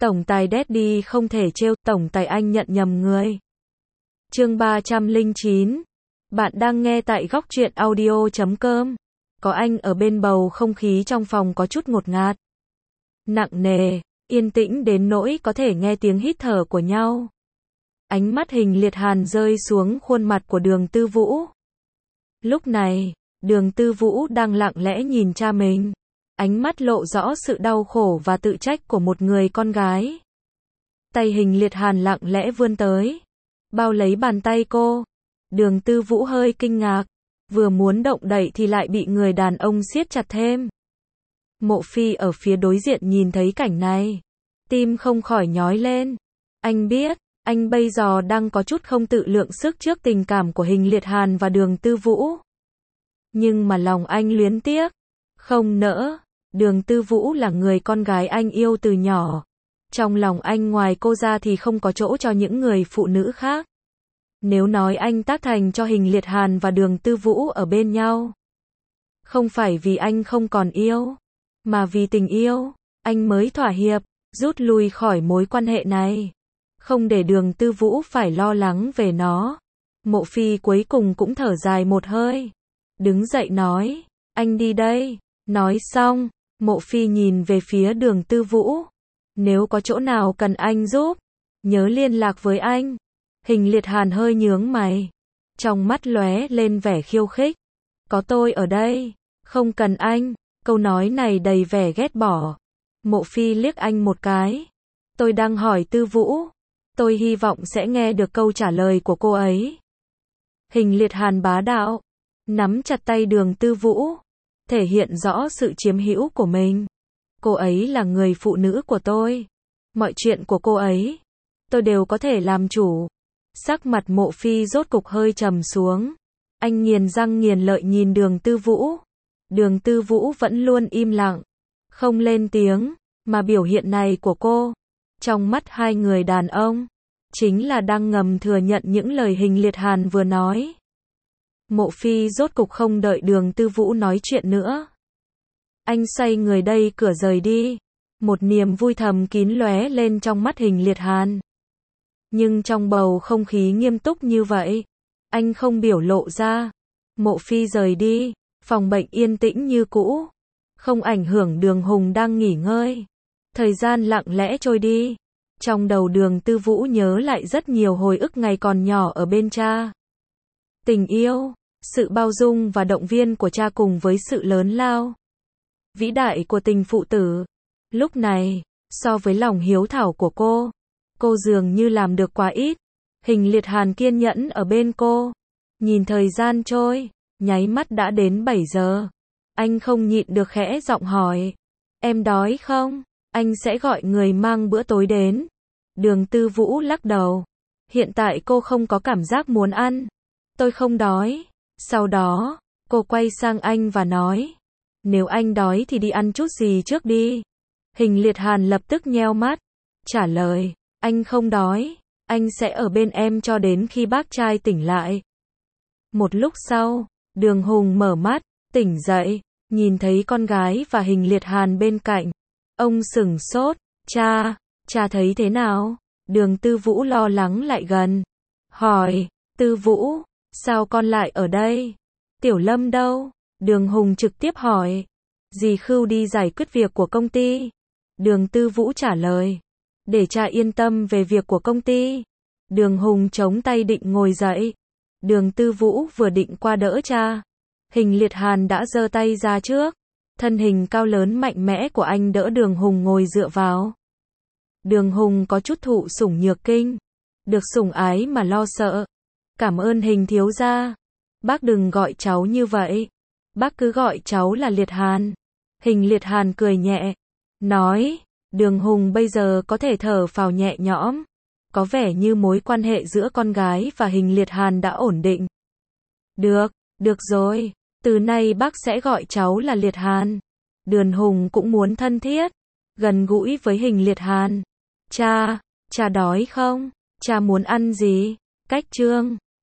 Tổng tài Daddy không thể trêu, tổng tài anh nhận nhầm người. Chương 309. Bạn đang nghe tại góc truyện audio.com. Có anh ở bên bầu không khí trong phòng có chút ngột ngạt. Nặng nề, yên tĩnh đến nỗi có thể nghe tiếng hít thở của nhau. Ánh mắt Hình Liệt Hàn rơi xuống khuôn mặt của Đường Tư Vũ. Lúc này, Đường Tư Vũ đang lặng lẽ nhìn cha mình. Ánh mắt lộ rõ sự đau khổ và tự trách của một người con gái. Tay Hình Liệt Hàn lặng lẽ vươn tới, bao lấy bàn tay cô. Đường Tư Vũ hơi kinh ngạc, vừa muốn động đậy thì lại bị người đàn ông siết chặt thêm. Mộ Phi ở phía đối diện nhìn thấy cảnh này, tim không khỏi nhói lên. Anh biết, anh bây giờ đang có chút không tự lượng sức trước tình cảm của Hình Liệt Hàn và Đường Tư Vũ. Nhưng mà lòng anh luyến tiếc, không nỡ. Đường Tư Vũ là người con gái anh yêu từ nhỏ. Trong lòng anh ngoài cô ra thì không có chỗ cho những người phụ nữ khác. Nếu nói anh tác thành cho Hình Liệt Hàn và Đường Tư Vũ ở bên nhau, không phải vì anh không còn yêu, mà vì tình yêu, anh mới thỏa hiệp, rút lui khỏi mối quan hệ này. Không để Đường Tư Vũ phải lo lắng về nó. Mộ Phi cuối cùng cũng thở dài một hơi, đứng dậy nói, anh đi đây. Nói xong, Mộ Phi nhìn về phía Đường Tư Vũ. Nếu có chỗ nào cần anh giúp, nhớ liên lạc với anh. Hình Liệt Hàn hơi nhướng mày, trong mắt lóe lên vẻ khiêu khích. Có tôi ở đây, không cần anh. Câu nói này đầy vẻ ghét bỏ. Mộ Phi liếc anh một cái. Tôi đang hỏi Tư Vũ. Tôi hy vọng sẽ nghe được câu trả lời của cô ấy. Hình Liệt Hàn bá đạo, nắm chặt tay Đường Tư Vũ, thể hiện rõ sự chiếm hữu của mình. Cô ấy là người phụ nữ của tôi. Mọi chuyện của cô ấy, tôi đều có thể làm chủ. Sắc mặt Mộ Phi rốt cục hơi trầm xuống. Anh nghiền răng nghiền lợi nhìn Đường Tư Vũ. Đường Tư Vũ vẫn luôn im lặng, không lên tiếng, mà biểu hiện này của cô, trong mắt hai người đàn ông, chính là đang ngầm thừa nhận những lời Hình Liệt Hàn vừa nói. Mộ Phi rốt cục không đợi Đường Tư Vũ nói chuyện nữa. Anh xoay người đây cửa rời đi. Một niềm vui thầm kín lóe lên trong mắt Hình Liệt Hàn. Nhưng trong bầu không khí nghiêm túc như vậy, anh không biểu lộ ra. Mộ Phi rời đi, phòng bệnh yên tĩnh như cũ, không ảnh hưởng Đường Hùng đang nghỉ ngơi. Thời gian lặng lẽ trôi đi. Trong đầu Đường Tư Vũ nhớ lại rất nhiều hồi ức ngày còn nhỏ ở bên cha. Tình yêu, sự bao dung và động viên của cha cùng với sự lớn lao vĩ đại của tình phụ tử. Lúc này, so với lòng hiếu thảo của cô dường như làm được quá ít. Hình Liệt Hàn kiên nhẫn ở bên cô, nhìn thời gian trôi, nháy mắt đã đến 7 giờ. Anh không nhịn được khẽ giọng hỏi, em đói không? Anh sẽ gọi người mang bữa tối đến. Đường Tư Vũ lắc đầu, hiện tại cô không có cảm giác muốn ăn. Tôi không đói. Sau đó, cô quay sang anh và nói, nếu anh đói thì đi ăn chút gì trước đi. Hình Liệt Hàn lập tức nheo mắt, trả lời, anh không đói, anh sẽ ở bên em cho đến khi bác trai tỉnh lại. Một lúc sau, Đường Hùng mở mắt, tỉnh dậy, nhìn thấy con gái và Hình Liệt Hàn bên cạnh. Ông sửng sốt, cha thấy thế nào? Đường Tư Vũ lo lắng lại gần, hỏi, Tư Vũ, sao con lại ở đây? Tiểu Lâm đâu? Đường Hùng trực tiếp hỏi. Dì Khưu đi giải quyết việc của công ty. Đường Tư Vũ trả lời. Để cha yên tâm về việc của công ty. Đường Hùng chống tay định ngồi dậy. Đường Tư Vũ vừa định qua đỡ cha, Hình Liệt Hàn đã giơ tay ra trước. Thân hình cao lớn mạnh mẽ của anh đỡ Đường Hùng ngồi dựa vào. Đường Hùng có chút thụ sủng nhược kinh. Được sủng ái mà lo sợ. Cảm ơn Hình thiếu gia. Bác đừng gọi cháu như vậy. Bác cứ gọi cháu là Liệt Hàn. Hình Liệt Hàn cười nhẹ, nói, Đường Hùng bây giờ có thể thở phào nhẹ nhõm. Có vẻ như mối quan hệ giữa con gái và Hình Liệt Hàn đã ổn định. Được rồi, từ nay bác sẽ gọi cháu là Liệt Hàn. Đường Hùng cũng muốn thân thiết, gần gũi với Hình Liệt Hàn. Cha đói không? Cha muốn ăn gì? Cách chương